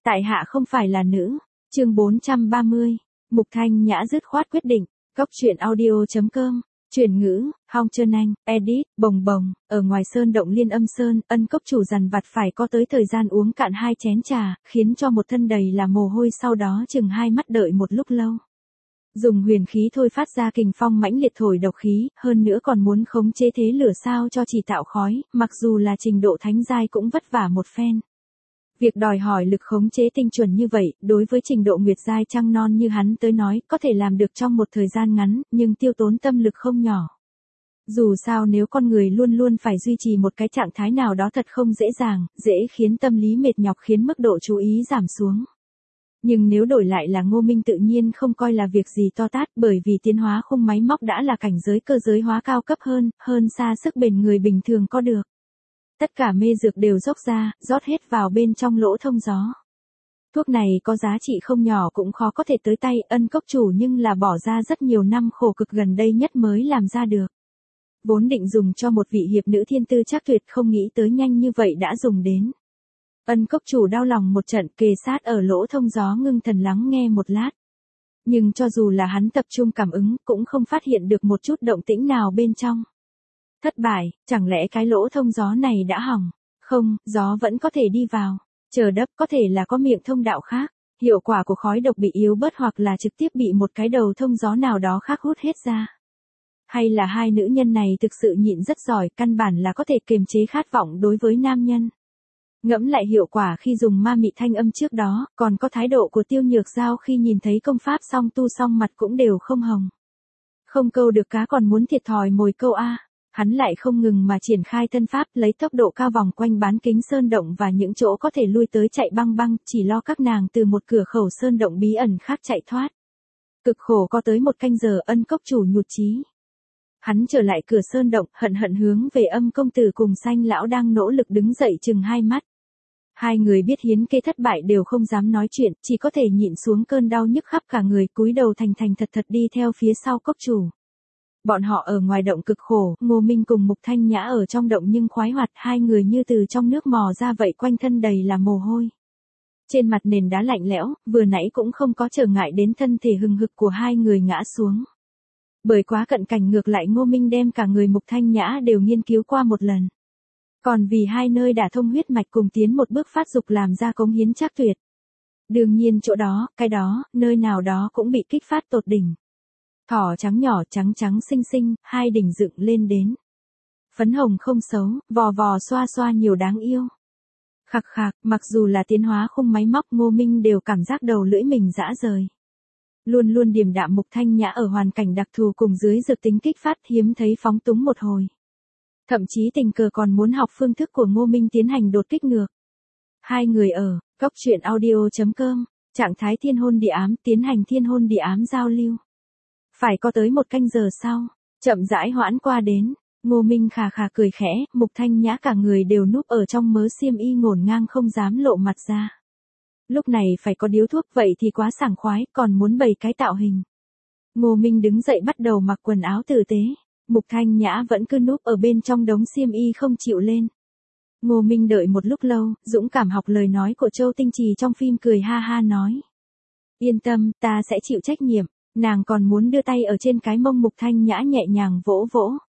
Tại hạ không phải là nữ. Chương 430. Mục Thanh Nhã dứt khoát quyết định. Góc truyện audio.com. Chuyển ngữ, Hong Trân Anh, edit, bồng bồng. Ở ngoài sơn động Liên Âm Sơn, Ân cốc chủ dằn vặt phải có tới thời gian uống cạn 2 chén trà, khiến cho một thân đầy là mồ hôi, sau đó chừng 2 mắt đợi một lúc lâu. Dùng huyền khí thôi phát ra kình phong mãnh liệt thổi độc khí, hơn nữa còn muốn khống chế thế lửa sao cho chỉ tạo khói, mặc dù là trình độ thánh giai cũng vất vả một phen. Việc đòi hỏi lực khống chế tinh chuẩn như vậy, đối với trình độ nguyệt giai trăng non như hắn tới nói, có thể làm được trong một thời gian ngắn, nhưng tiêu tốn tâm lực không nhỏ. Dù sao nếu con người luôn luôn phải duy trì một cái trạng thái nào đó thật không dễ dàng, dễ khiến tâm lý mệt nhọc, khiến mức độ chú ý giảm xuống. Nhưng nếu đổi lại là Ngô Minh tự nhiên không coi là việc gì to tát, bởi vì tiến hóa khung máy móc đã là cảnh giới cơ giới hóa cao cấp hơn xa sức bền người bình thường có được. Tất cả mê dược đều dốc ra, rót hết vào bên trong lỗ thông gió. Thuốc này có giá trị không nhỏ cũng khó có thể tới tay Ân cốc chủ, nhưng là bỏ ra rất nhiều năm khổ cực gần đây nhất mới làm ra được. Vốn định dùng cho một vị hiệp nữ thiên tư chắc tuyệt, không nghĩ tới nhanh như vậy đã dùng đến. Ân cốc chủ đau lòng một trận, kề sát ở lỗ thông gió ngưng thần lắng nghe một lát. Nhưng cho dù là hắn tập trung cảm ứng, cũng không phát hiện được một chút động tĩnh nào bên trong. Thất bại, chẳng lẽ cái lỗ thông gió này đã hỏng? Không, gió vẫn có thể đi vào. Chờ đắp, có thể là có miệng thông đạo khác. Hiệu quả của khói độc bị yếu bớt, hoặc là trực tiếp bị một cái đầu thông gió nào đó khác hút hết ra. Hay là hai nữ nhân này thực sự nhịn rất giỏi, căn bản là có thể kiềm chế khát vọng đối với nam nhân. Ngẫm lại hiệu quả khi dùng ma mị thanh âm trước đó, còn có thái độ của Tiêu Nhược Giao khi nhìn thấy công pháp song tu xong mặt cũng đều không hồng. Không câu được cá còn muốn thiệt thòi mồi câu a. Hắn lại không ngừng mà triển khai thân pháp, lấy tốc độ cao vòng quanh bán kính sơn động và những chỗ có thể lui tới chạy băng băng, chỉ lo các nàng từ một cửa khẩu sơn động bí ẩn khác chạy thoát. Cực khổ có tới 1 canh giờ, Ân cốc chủ nhụt chí. Hắn trở lại cửa sơn động, hận hướng về Âm công tử cùng Xanh lão đang nỗ lực đứng dậy chừng 2 mắt. Hai người biết hiến kê thất bại đều không dám nói chuyện, chỉ có thể nhịn xuống cơn đau nhức khắp cả người, cúi đầu thành thật đi theo phía sau cốc chủ. Bọn họ ở ngoài động cực khổ, Ngô Minh cùng Mục Thanh Nhã ở trong động nhưng khoái hoạt, hai người như từ trong nước mò ra vậy, quanh thân đầy là mồ hôi. Trên mặt nền đá lạnh lẽo, vừa nãy cũng không có trở ngại đến thân thể hừng hực của hai người ngã xuống. Bởi quá cận cảnh, ngược lại Ngô Minh đem cả người Mục Thanh Nhã đều nghiên cứu qua một lần. Còn vì hai nơi đả thông huyết mạch cùng tiến một bước phát dục làm ra cống hiến chắc tuyệt. Đương nhiên chỗ đó, cái đó, nơi nào đó cũng bị kích phát tột đỉnh. Thỏ trắng nhỏ trắng xinh xinh, hai đỉnh dựng lên đến. Phấn hồng không xấu, vò xoa nhiều đáng yêu. Khạc, mặc dù là tiến hóa khung máy móc, Ngô Minh đều cảm giác đầu lưỡi mình rã rời. Luôn điềm đạm Mục Thanh Nhã ở hoàn cảnh đặc thù cùng dưới dược tính kích phát, hiếm thấy phóng túng một hồi. Thậm chí tình cờ còn muốn học phương thức của Ngô Minh tiến hành đột kích ngược. Hai người ở góc truyện audio.com, trạng thái thiên hôn địa ám, tiến hành thiên hôn địa ám giao lưu. Phải có tới 1 canh giờ sau, chậm rãi hoãn qua đến, Ngô Minh khà cười khẽ, Mục Thanh Nhã cả người đều núp ở trong mớ xiêm y ngổn ngang không dám lộ mặt ra. Lúc này phải có điếu thuốc vậy thì quá sảng khoái, còn muốn bày cái tạo hình. Ngô Minh đứng dậy bắt đầu mặc quần áo tử tế. Mục Thanh Nhã vẫn cứ núp ở bên trong đống xiêm y không chịu lên. Ngô Minh đợi một lúc lâu, dũng cảm học lời nói của Châu Tinh Trì trong phim, cười ha ha nói. Yên tâm, ta sẽ chịu trách nhiệm. Nàng còn muốn đưa tay ở trên cái mông Mục Thanh Nhã nhẹ nhàng vỗ.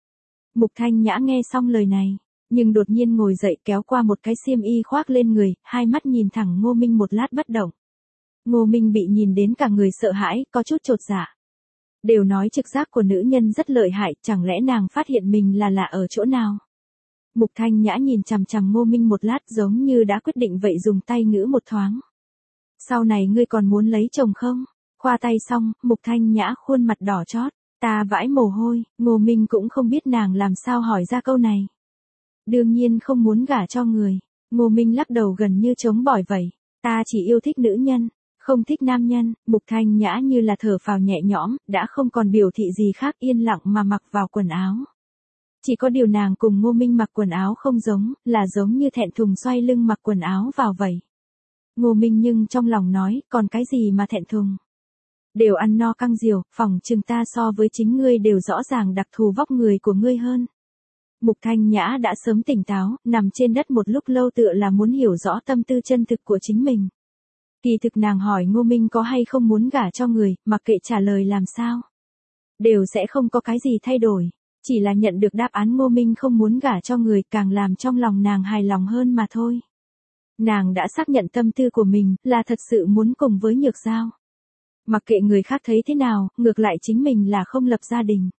Mục Thanh Nhã nghe xong lời này, nhưng đột nhiên ngồi dậy kéo qua một cái xiêm y khoác lên người, hai mắt nhìn thẳng Ngô Minh một lát bất động. Ngô Minh bị nhìn đến cả người sợ hãi, có chút chột dạ. Đều nói trực giác của nữ nhân rất lợi hại, chẳng lẽ nàng phát hiện mình là lạ ở chỗ nào? Mục Thanh Nhã nhìn chằm Ngô Minh một lát, giống như đã quyết định vậy, dùng tay ngữ một thoáng. Sau này ngươi còn muốn lấy chồng không? Khoa tay xong, Mục Thanh Nhã khuôn mặt đỏ chót, ta vãi mồ hôi. Ngô Minh cũng không biết nàng làm sao hỏi ra câu này. Đương nhiên không muốn gả cho người. Ngô Minh lắc đầu gần như chống bỏi vậy. Ta chỉ yêu thích nữ nhân, không thích nam nhân. Mục Thanh Nhã như là thở phào nhẹ nhõm, đã không còn biểu thị gì khác, yên lặng mà mặc vào quần áo. Chỉ có điều nàng cùng Ngô Minh mặc quần áo không giống, là giống như thẹn thùng xoay lưng mặc quần áo vào vậy. Ngô Minh nhưng trong lòng nói, còn cái gì mà thẹn thùng. Đều ăn no căng diều, phỏng chừng ta so với chính ngươi đều rõ ràng đặc thù vóc người của ngươi hơn. Mục Thanh Nhã đã sớm tỉnh táo, nằm trên đất một lúc lâu tựa là muốn hiểu rõ tâm tư chân thực của chính mình. Kỳ thực nàng hỏi Ngô Minh có hay không muốn gả cho người, mặc kệ trả lời làm sao. Đều sẽ không có cái gì thay đổi. Chỉ là nhận được đáp án Ngô Minh không muốn gả cho người càng làm trong lòng nàng hài lòng hơn mà thôi. Nàng đã xác nhận tâm tư của mình là thật sự muốn cùng với Nhược Giao. Mặc kệ người khác thấy thế nào, ngược lại chính mình là không lập gia đình.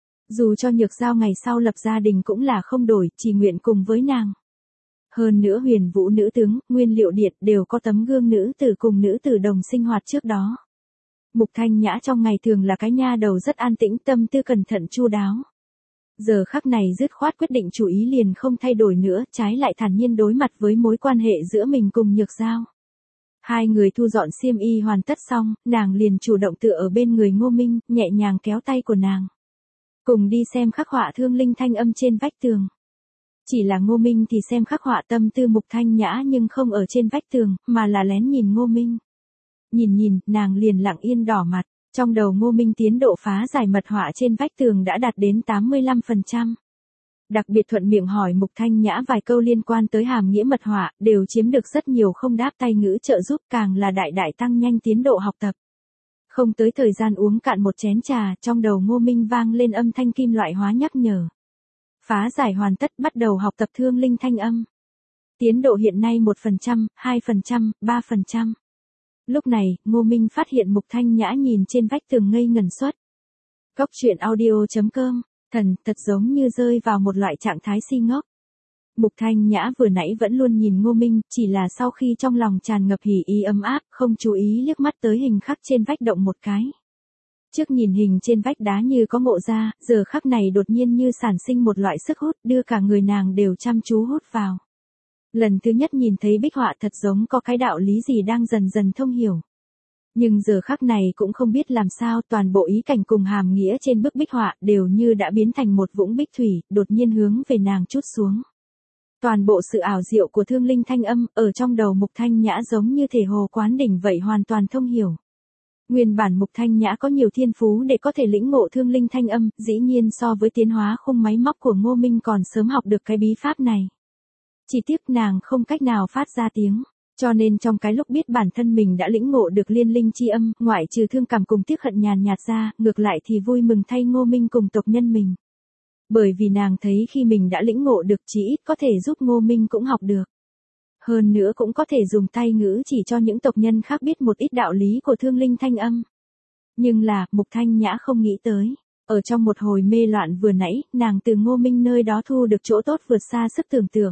Dù cho Nhược Giao ngày sau lập gia đình cũng là không đổi, chỉ nguyện cùng với nàng. Hơn nữa Huyền Vũ nữ tướng, Nguyên Liệu Điện đều có tấm gương nữ tử cùng nữ tử đồng sinh hoạt trước đó. Mục Thanh Nhã trong ngày thường là cái nha đầu rất an tĩnh, tâm tư cẩn thận chu đáo. Giờ khắc này dứt khoát quyết định chủ ý liền không thay đổi nữa, trái lại thản nhiên đối mặt với mối quan hệ giữa mình cùng Nhược Giao. Hai người thu dọn xiêm y hoàn tất xong, nàng liền chủ động tựa ở bên người Ngô Minh, nhẹ nhàng kéo tay của nàng. Cùng đi xem khắc họa Thương Linh Thanh Âm trên vách tường. Chỉ là Ngô Minh thì xem khắc họa tâm tư Mục Thanh Nhã nhưng không ở trên vách tường, mà là lén nhìn Ngô Minh. Nhìn, nàng liền lặng yên đỏ mặt, trong đầu Ngô Minh tiến độ phá giải mật họa trên vách tường đã đạt đến 85%. Đặc biệt thuận miệng hỏi Mục Thanh Nhã vài câu liên quan tới hàm nghĩa mật họa, đều chiếm được rất nhiều không đáp tay ngữ trợ giúp, càng là đại đại tăng nhanh tiến độ học tập. Không tới thời gian uống cạn một chén trà, trong đầu Ngô Minh vang lên âm thanh kim loại hóa nhắc nhở. Phá giải hoàn tất, bắt đầu học tập Thương Linh Thanh Âm. Tiến độ hiện nay 1%, 2%, 3%. Lúc này, Ngô Minh phát hiện Mục Thanh Nhã nhìn trên vách tường ngây ngẩn suất. Cốc truyện audio.com, thật giống như rơi vào một loại trạng thái si ngốc. Mục Thanh Nhã vừa nãy vẫn luôn nhìn Ngô Minh, chỉ là sau khi trong lòng tràn ngập hỉ ý ấm áp, không chú ý liếc mắt tới hình khắc trên vách động một cái. Trước nhìn hình trên vách đá như có ngộ ra, giờ khắc này đột nhiên như sản sinh một loại sức hút, đưa cả người nàng đều chăm chú hút vào. Lần thứ nhất nhìn thấy bích họa thật giống có cái đạo lý gì đang dần dần thông hiểu. Nhưng giờ khắc này cũng không biết làm sao, toàn bộ ý cảnh cùng hàm nghĩa trên bức bích họa đều như đã biến thành một vũng bích thủy, đột nhiên hướng về nàng trút xuống. Toàn bộ sự ảo diệu của Thương Linh Thanh Âm, ở trong đầu Mục Thanh Nhã giống như thể hồ quán đỉnh vậy hoàn toàn thông hiểu. Nguyên bản Mục Thanh Nhã có nhiều thiên phú để có thể lĩnh ngộ Thương Linh Thanh Âm, dĩ nhiên so với tiến hóa khung máy móc của Ngô Minh còn sớm học được cái bí pháp này. Chỉ tiếc nàng không cách nào phát ra tiếng, cho nên trong cái lúc biết bản thân mình đã lĩnh ngộ được liên linh chi âm, ngoại trừ thương cảm cùng tiếc hận nhàn nhạt ra, ngược lại thì vui mừng thay Ngô Minh cùng tộc nhân mình. Bởi vì nàng thấy khi mình đã lĩnh ngộ được chí ít có thể giúp Ngô Minh cũng học được. Hơn nữa cũng có thể dùng tay ngữ chỉ cho những tộc nhân khác biết một ít đạo lý của Thương Linh Thanh Âm. Nhưng là, Mục Thanh Nhã không nghĩ tới. Ở trong một hồi mê loạn vừa nãy, nàng từ Ngô Minh nơi đó thu được chỗ tốt vượt xa sức tưởng tượng.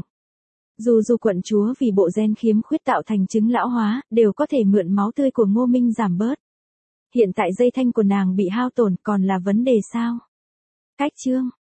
Dù quận chúa vì bộ gen khiếm khuyết tạo thành chứng lão hóa, đều có thể mượn máu tươi của Ngô Minh giảm bớt. Hiện tại dây thanh của nàng bị hao tổn còn là vấn đề sao? Cách chương